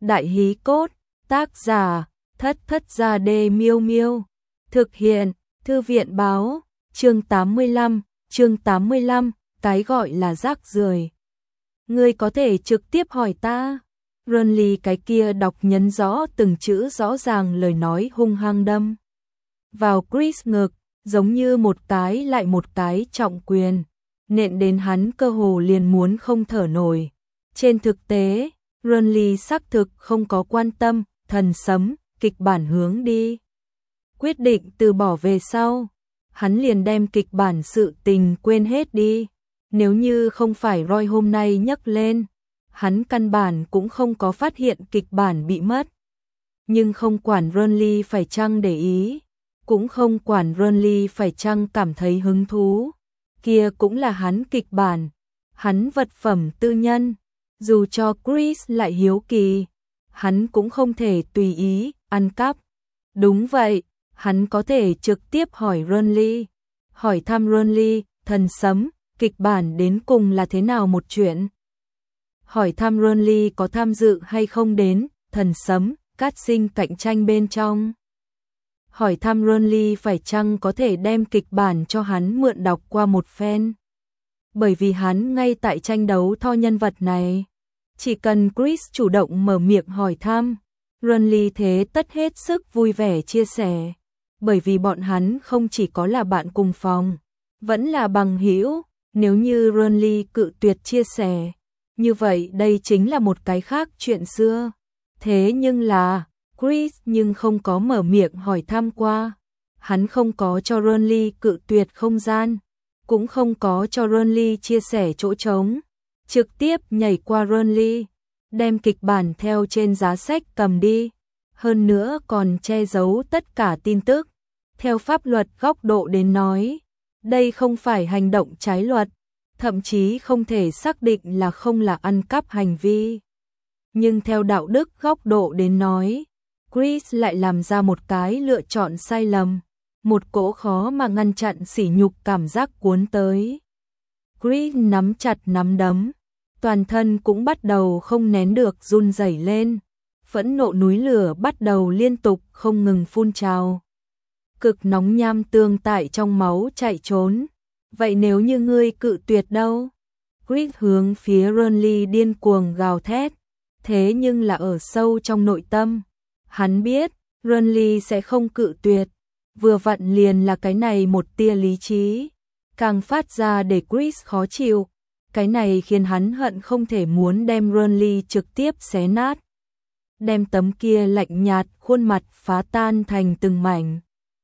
Đại hí cốt, tác giả, Thất Thất Gia Đê Miêu Miêu. Thực hiện, Thư viện báo, chương 85, cái gọi là rác rưởi. Ngươi có thể trực tiếp hỏi ta. Ronly cái kia đọc nhấn rõ từng chữ rõ ràng, lời nói hung hăng đâm vào Chris ngực, giống như một cái lại một cái trọng quyền, nện đến hắn cơ hồ liền muốn không thở nổi. Trên thực tế, Ronly xác thực không có quan tâm thần sấm kịch bản hướng đi. Quyết định từ bỏ về sau, hắn liền đem kịch bản sự tình quên hết đi. Nếu như không phải Roy hôm nay nhắc lên, hắn căn bản cũng không có phát hiện kịch bản bị mất. Nhưng không quản Ronly phải chăng để ý, cũng không quản Ronly phải chăng cảm thấy hứng thú, kia cũng là hắn kịch bản, hắn vật phẩm tư nhân. Dù cho Chris lại hiếu kỳ, hắn cũng không thể tùy ý ăn cắp. Đúng vậy, hắn có thể trực tiếp hỏi Ronly, hỏi thăm Ronly, thần sấm, kịch bản đến cùng là thế nào một chuyện. Hỏi thăm Ronly có tham dự hay không đến thần sấm, cát sinh cạnh tranh bên trong. Hỏi thăm Ronly phải chăng có thể đem kịch bản cho hắn mượn đọc qua một phen. Bởi vì hắn ngay tại tranh đấu Thor nhân vật này. Chỉ cần Chris chủ động mở miệng hỏi thăm, Ronly thế tất hết sức vui vẻ chia sẻ. Bởi vì bọn hắn không chỉ có là bạn cùng phòng, vẫn là bằng hữu. Nếu như Ronly cự tuyệt chia sẻ, như vậy đây chính là một cái khác chuyện xưa. Thế nhưng là, Chris nhưng không có mở miệng hỏi thăm qua. Hắn không có cho Ronly cự tuyệt không gian, cũng không có cho Ronly chia sẻ chỗ trống. Trực tiếp nhảy qua Ronly, đem kịch bản theo trên giá sách cầm đi. Hơn nữa còn che giấu tất cả tin tức. Theo pháp luật góc độ đến nói, đây không phải hành động trái luật, thậm chí không thể xác định là không là ăn cắp hành vi. Nhưng theo đạo đức góc độ đến nói, Chris lại làm ra một cái lựa chọn sai lầm, một cỗ khó mà ngăn chặn sỉ nhục cảm giác cuốn tới. Chris nắm chặt nắm đấm, toàn thân cũng bắt đầu không nén được run rẩy lên, phẫn nộ núi lửa bắt đầu liên tục không ngừng phun trào. Cực nóng nham tương tại trong máu chạy trốn. Vậy nếu như ngươi cự tuyệt đâu? Chris hướng phía Ronly điên cuồng gào thét. Thế nhưng là ở sâu trong nội tâm, hắn biết Ronly sẽ không cự tuyệt. Vừa vặn liền là cái này một tia lý trí, càng phát ra để Chris khó chịu. Cái này khiến hắn hận không thể muốn đem Ronly trực tiếp xé nát, đem tấm kia lạnh nhạt khuôn mặt phá tan thành từng mảnh.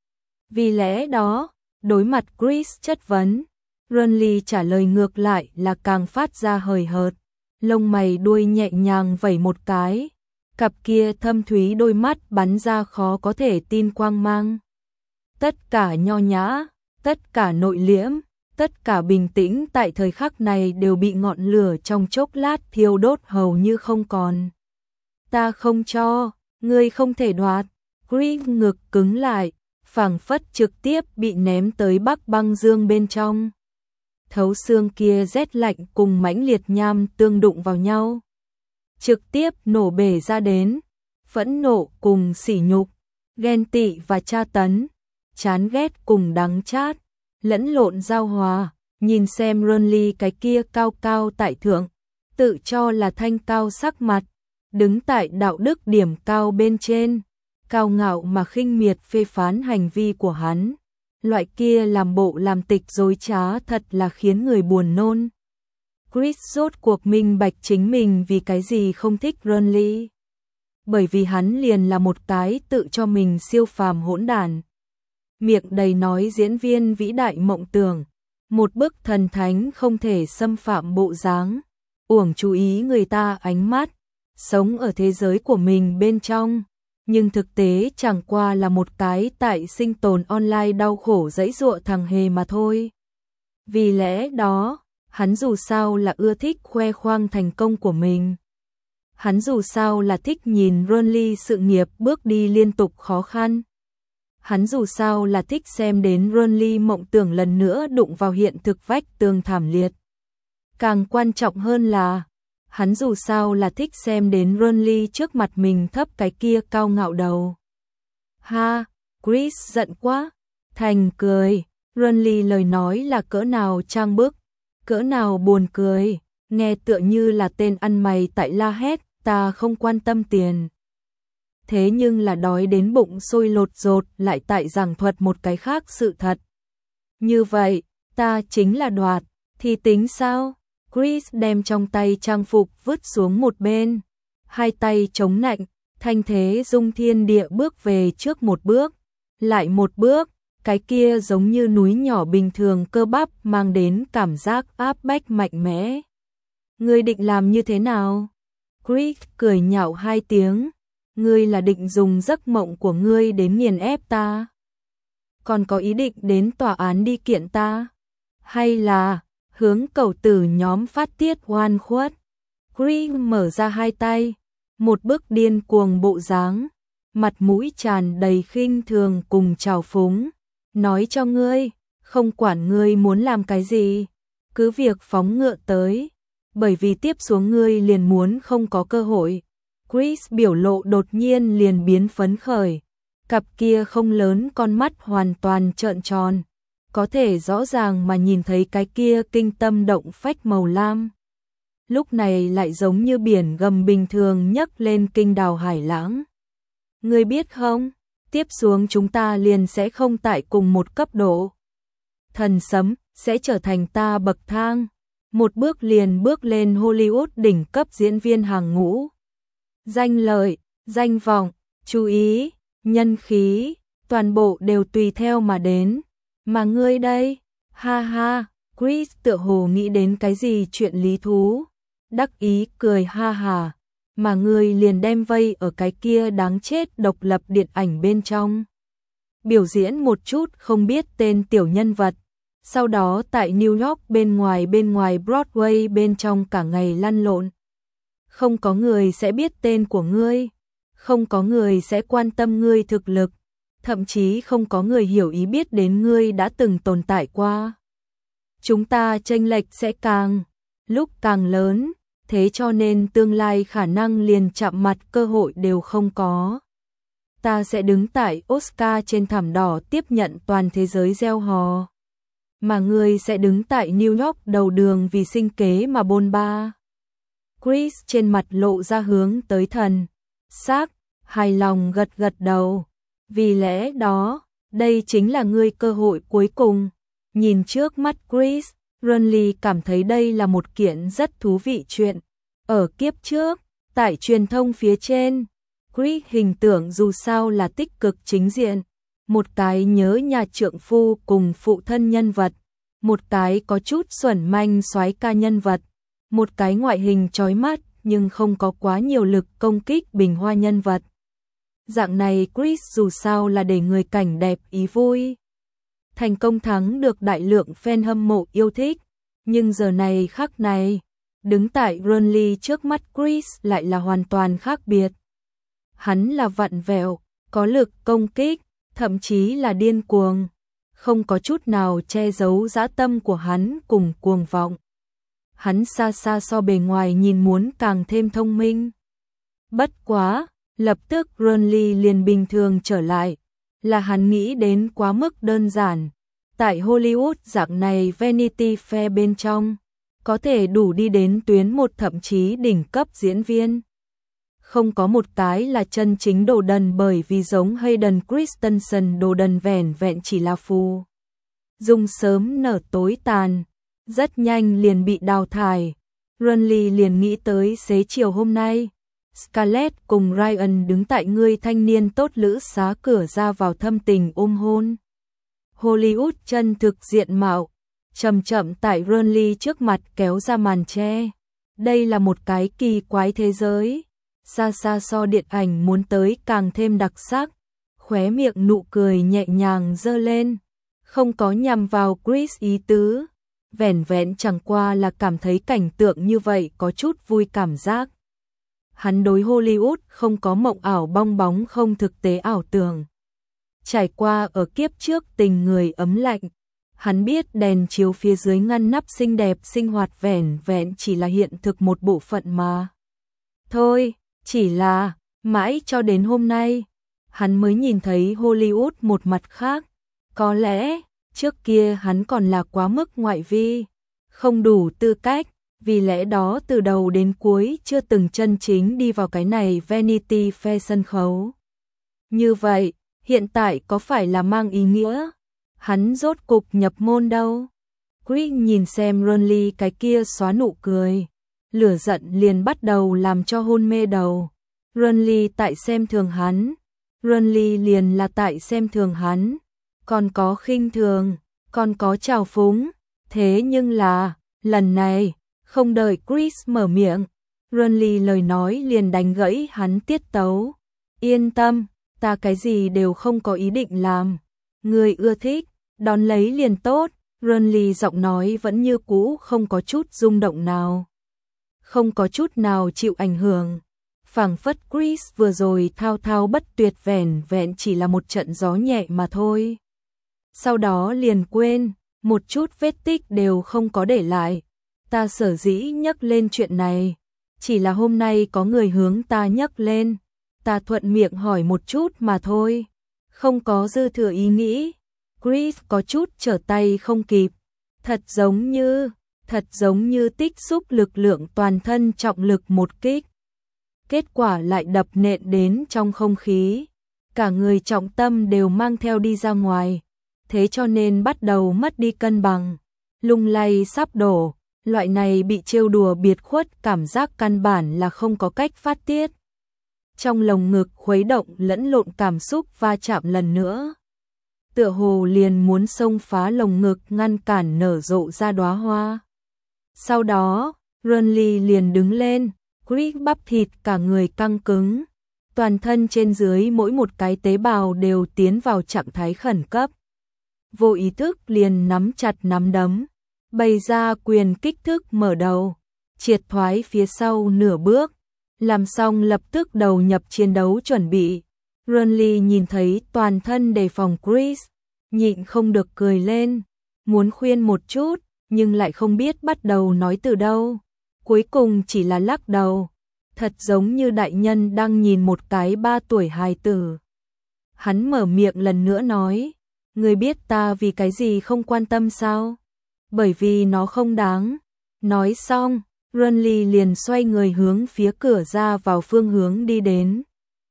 Vì lẽ đó, đối mặt Chris chất vấn, Ronly trả lời ngược lại là càng phát ra hời hợt, lông mày đuôi nhẹ nhàng vẩy một cái, cặp kia thâm thúy đôi mắt bắn ra khó có thể tin quang mang. Tất cả nho nhã, tất cả nội liễm, tất cả bình tĩnh tại thời khắc này đều bị ngọn lửa trong chốc lát thiêu đốt hầu như không còn. Ta không cho, ngươi không thể đoạt. Chris ngực cứng lại, phảng phất trực tiếp bị ném tới Bắc băng dương bên trong. Thấu xương kia rét lạnh cùng mãnh liệt nham tương đụng vào nhau, trực tiếp nổ bể ra đến. Phẫn nộ cùng sỉ nhục, ghen tị và tra tấn, chán ghét cùng đắng chát, lẫn lộn giao hòa. Nhìn xem Ronly cái kia cao cao tại thượng, tự cho là thanh cao sắc mặt, đứng tại đạo đức điểm cao bên trên, cao ngạo mà khinh miệt phê phán hành vi của hắn. Loại kia làm bộ làm tịch dối trá thật là khiến người buồn nôn. Chris rốt cuộc minh bạch chính mình vì cái gì không thích Ronly. Bởi vì hắn liền là một cái tự cho mình siêu phàm hỗn đản. Miệng đầy nói diễn viên vĩ đại mộng tưởng, một bức thần thánh không thể xâm phạm bộ dáng, uổng chú ý người ta ánh mắt, sống ở thế giới của mình bên trong. Nhưng thực tế chẳng qua là một cái tại sinh tồn online đau khổ giãy giụa thằng hề mà thôi. Vì lẽ đó, hắn dù sao là ưa thích khoe khoang thành công của mình. Hắn dù sao là thích nhìn Ronly sự nghiệp bước đi liên tục khó khăn. Hắn dù sao là thích xem đến Ronly mộng tưởng lần nữa đụng vào hiện thực vách tường thảm liệt. Càng quan trọng hơn là, Hắn dù sao là thích xem đến Ronly trước mặt mình thấp cái kia cao ngạo đầu. Ha, Chris giận quá. Thành cười, Ronly lời nói là cỡ nào trang bức, cỡ nào buồn cười, nghe tựa như là tên ăn mày tại la hét, ta không quan tâm tiền. Thế nhưng là đói đến bụng sôi lột dột lại tại giảng thuật một cái khác sự thật. Như vậy, ta chính là đoạt, thì tính sao? Chris đem trong tay trang phục vứt xuống một bên, hai tay chống nạnh, thanh thế dung thiên địa bước về trước một bước, lại một bước, cái kia giống như núi nhỏ bình thường cơ bắp mang đến cảm giác áp bách mạnh mẽ. Ngươi định làm như thế nào? Chris cười nhạo hai tiếng, ngươi là định dùng giấc mộng của ngươi đến nghiền ép ta? Còn có ý định đến tòa án đi kiện ta? Hay là hướng cẩu tử nhóm phát tiết oan khuất? Chris mở ra hai tay, một bức điên cuồng bộ dáng, mặt mũi tràn đầy khinh thường cùng trào phúng. Nói cho ngươi, không quản ngươi muốn làm cái gì, cứ việc phóng ngựa tới, bởi vì tiếp xuống ngươi liền muốn không có cơ hội. Chris biểu lộ đột nhiên liền biến phấn khởi, cặp kia không lớn con mắt hoàn toàn trợn tròn, có thể rõ ràng mà nhìn thấy cái kia kinh tâm động phách màu lam. Lúc này lại giống như biển gầm bình thường nhấc lên kinh đào hải lãng. Ngươi biết không, tiếp xuống chúng ta liền sẽ không tại cùng một cấp độ. Thần sấm sẽ trở thành ta bậc thang, một bước liền bước lên Hollywood đỉnh cấp diễn viên hàng ngũ. Danh lợi, danh vọng, chú ý, nhân khí, toàn bộ đều tùy theo mà đến. Mà ngươi đây, ha ha, Chris tựa hồ nghĩ đến cái gì chuyện lý thú, đắc ý cười ha hà, mà ngươi liền đem vây ở cái kia đáng chết độc lập điện ảnh bên trong. Biểu diễn một chút không biết tên tiểu nhân vật, sau đó tại New York bên ngoài Broadway bên trong cả ngày lăn lộn. Không có người sẽ biết tên của ngươi, không có người sẽ quan tâm ngươi thực lực, thậm chí không có người hiểu ý biết đến ngươi đã từng tồn tại qua. Chúng ta chênh lệch sẽ lúc càng lớn, thế cho nên tương lai khả năng liền chạm mặt cơ hội đều không có. Ta sẽ đứng tại Oscar trên thảm đỏ tiếp nhận toàn thế giới reo hò, mà ngươi sẽ đứng tại New York đầu đường vì sinh kế mà bôn ba. Chris trên mặt lộ ra hướng tới thần sắc, hài lòng gật gật đầu. Vì lẽ đó, đây chính là ngươi cơ hội cuối cùng. Nhìn trước mắt Chris, Ronly cảm thấy đây là một kiện rất thú vị chuyện. Ở kiếp trước, tại truyền thông phía trên, Chris hình tượng dù sao là tích cực chính diện, một cái nhớ nhà trượng phu cùng phụ thân nhân vật, một cái có chút xuẩn manh soái ca nhân vật, một cái ngoại hình chói mắt nhưng không có quá nhiều lực công kích bình hoa nhân vật. Dạng này Chris dù sao là để người cảnh đẹp ý vui. Thành công thắng được đại lượng fan hâm mộ yêu thích, nhưng giờ này khắc này, đứng tại Ronly trước mắt Chris lại là hoàn toàn khác biệt. Hắn là vặn vẹo, có lực công kích, thậm chí là điên cuồng, không có chút nào che giấu dã tâm của hắn cùng cuồng vọng. Hắn xa xa so bề ngoài nhìn muốn càng thêm thông minh. Bất quá, lập tức Ronly liền bình thường trở lại, là hắn nghĩ đến quá mức đơn giản. Tại Hollywood dạng này Vanity Fair bên trong, có thể đủ đi đến tuyến một thậm chí đỉnh cấp diễn viên. Không có một cái là chân chính đồ đần, bởi vì giống Hayden Christensen đồ đần vẻn vẹn chỉ là phù dùng sớm nở tối tàn, rất nhanh liền bị đào thải. Ronly liền nghĩ tới xế chiều hôm nay, Scarlett cùng Ryan đứng tại người thanh niên tốt lữ xá cửa ra vào thâm tình ôm hôn. Hollywood chân thực diện mạo, chậm chậm tại Ronly trước mặt kéo ra màn che. Đây là một cái kỳ quái thế giới, xa xa so điện ảnh muốn tới càng thêm đặc sắc. Khóe miệng nụ cười nhẹ nhàng giơ lên, không có nhằm vào Chris ý tứ, vẻn vẹn chẳng qua là cảm thấy cảnh tượng như vậy có chút vui cảm giác. Hắn đối Hollywood không có mộng ảo bong bóng không thực tế ảo tưởng. Trải qua ở kiếp trước tình người ấm lạnh, Hắn biết đèn chiếu phía dưới ngăn nắp xinh đẹp sinh hoạt vẻn vẹn chỉ là hiện thực một bộ phận mà. Thôi, chỉ là, mãi cho đến hôm nay, hắn mới nhìn thấy Hollywood một mặt khác. Có lẽ, trước kia hắn còn là quá mức ngoại vi, không đủ tư cách, vì lẽ đó từ đầu đến cuối chưa từng chân chính đi vào cái này Vanity Fair sân khấu. Như vậy, hiện tại có phải là mang ý nghĩa hắn rốt cục nhập môn đâu? Chris nhìn xem Ronly cái kia xóa nụ cười, lửa giận liền bắt đầu làm cho hôn mê đầu. Ronly tại xem thường hắn, Ronly liền là tại xem thường hắn, còn có khinh thường, còn có trào phúng, thế nhưng là, lần này, không đợi Chris mở miệng, Ronly lời nói liền đánh gãy hắn tiết tấu. Yên tâm, ta cái gì đều không có ý định làm. Người ưa thích, đón lấy liền tốt. Ronly giọng nói vẫn như cũ không có chút rung động nào. Không có chút nào chịu ảnh hưởng. Phảng phất Chris vừa rồi thao thao bất tuyệt vẻn vẹn chỉ là một trận gió nhẹ mà thôi. Sau đó liền quên, một chút vết tích đều không có để lại. Ta sở dĩ nhắc lên chuyện này, chỉ là hôm nay có người hướng ta nhắc lên, ta thuận miệng hỏi một chút mà thôi, không có dư thừa ý nghĩ. Chris có chút trở tay không kịp, thật giống như tích xúc lực lượng toàn thân trọng lực một kích. Kết quả lại đập nện đến trong không khí, cả người trọng tâm đều mang theo đi ra ngoài, thế cho nên bắt đầu mất đi cân bằng, lung lay sắp đổ. Loại này bị trêu đùa biệt khuất cảm giác căn bản là không có cách phát tiết. Trong lồng ngực khuấy động lẫn lộn cảm xúc va chạm lần nữa. Tựa hồ liền muốn xông phá lồng ngực ngăn cản nở rộ ra đóa hoa. Sau đó, Ronly liền đứng lên, Chris bắp thịt cả người căng cứng. Toàn thân trên dưới mỗi một cái tế bào đều tiến vào trạng thái khẩn cấp. Vô ý thức liền nắm chặt nắm đấm. Bày ra quyền kích thước mở đầu, triệt thoái phía sau nửa bước, làm xong lập tức đầu nhập chiến đấu chuẩn bị. Ronly nhìn thấy toàn thân đề phòng Chris, nhịn không được cười lên, muốn khuyên một chút, nhưng lại không biết bắt đầu nói từ đâu. Cuối cùng chỉ là lắc đầu, thật giống như đại nhân đang nhìn một cái 3 tuổi hài tử. Hắn mở miệng lần nữa nói, ngươi biết ta vì cái gì không quan tâm sao? Bởi vì nó không đáng. Nói xong, Ronly liền xoay người hướng phía cửa ra vào phương hướng đi đến.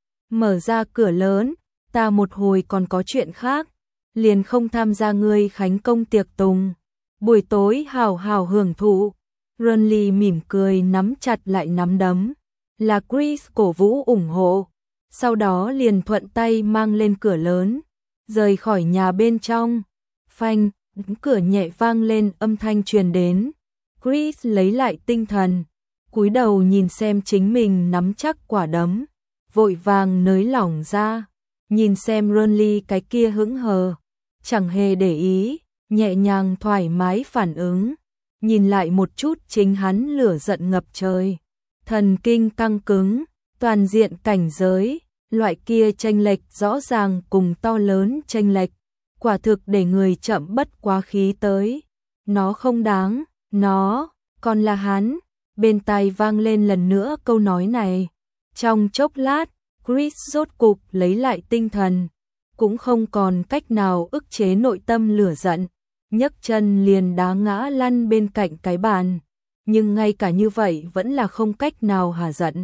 Mở ra cửa lớn, ta một hồi còn có chuyện khác, liền không tham gia ngươi khánh công tiệc tùng. Buổi tối hào hào hưởng thụ. Ronly mỉm cười nắm chặt lại nắm đấm, là Chris cổ vũ ủng hộ. Sau đó liền thuận tay mang lên cửa lớn, rời khỏi nhà bên trong. Phanh, cửa nhẹ vang lên âm thanh truyền đến. Chris lấy lại tinh thần, cúi đầu nhìn xem chính mình nắm chắc quả đấm, vội vàng nới lỏng ra, nhìn xem Ronly cái kia hững hờ, chẳng hề để ý, nhẹ nhàng thoải mái phản ứng, nhìn lại một chút chính hắn lửa giận ngập trời, thần kinh căng cứng, toàn diện cảnh giới, loại kia chênh lệch rõ ràng cùng to lớn chênh lệch, quả thực để người chậm bất quá khí tới. Nó không đáng, nó còn là hắn. Bên tai vang lên lần nữa câu nói này. Trong chốc lát, Chris rốt cục lấy lại tinh thần, cũng không còn cách nào ức chế nội tâm lửa giận, nhấc chân liền đá ngã lăn bên cạnh cái bàn, nhưng ngay cả như vậy vẫn là không cách nào hạ giận.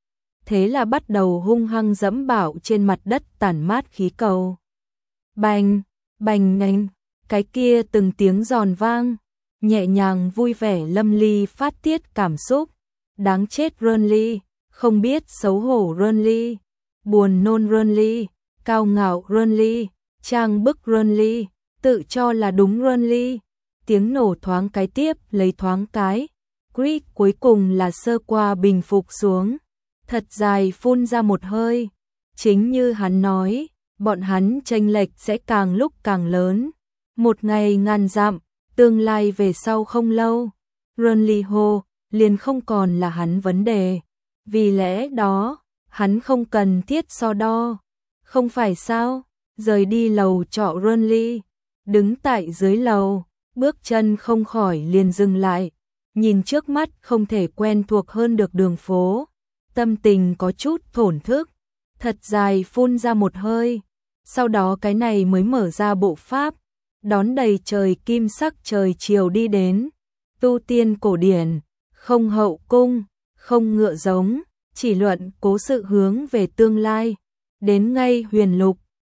Thế là bắt đầu hung hăng dẫm bạo trên mặt đất tản mát khí cầu. Bành, bành nhanh, cái kia từng tiếng giòn vang, nhẹ nhàng vui vẻ lâm ly phát tiết cảm xúc. Đáng chết Ronly, không biết xấu hổ Ronly, buồn nôn Ronly, cao ngạo Ronly, trang bức Ronly, tự cho là đúng Ronly. Tiếng nổ thoáng cái tiếp lấy thoáng cái, Chris cuối cùng là sơ qua bình phục xuống, thật dài phun ra một hơi. Chính như hắn nói, bọn hắn chênh lệch sẽ càng lúc càng lớn, một ngày ngàn dặm, tương lai về sau không lâu, Ronly hô liền không còn là hắn vấn đề. Vì lẽ đó, hắn không cần thiết so đo. Không phải sao? Rời đi lầu trọ Ronly, đứng tại dưới lầu, bước chân không khỏi liền dừng lại, nhìn trước mắt không thể quen thuộc hơn được đường phố, tâm tình có chút thổn thức, thật dài phun ra một hơi, sau đó cái này mới mở ra bộ pháp, đón đầy trời kim sắc trời chiều đi đến, tu tiên cổ điển, không hậu cung, không ngựa giống, chỉ luận cố sự hướng về tương lai, đến ngay huyền lục,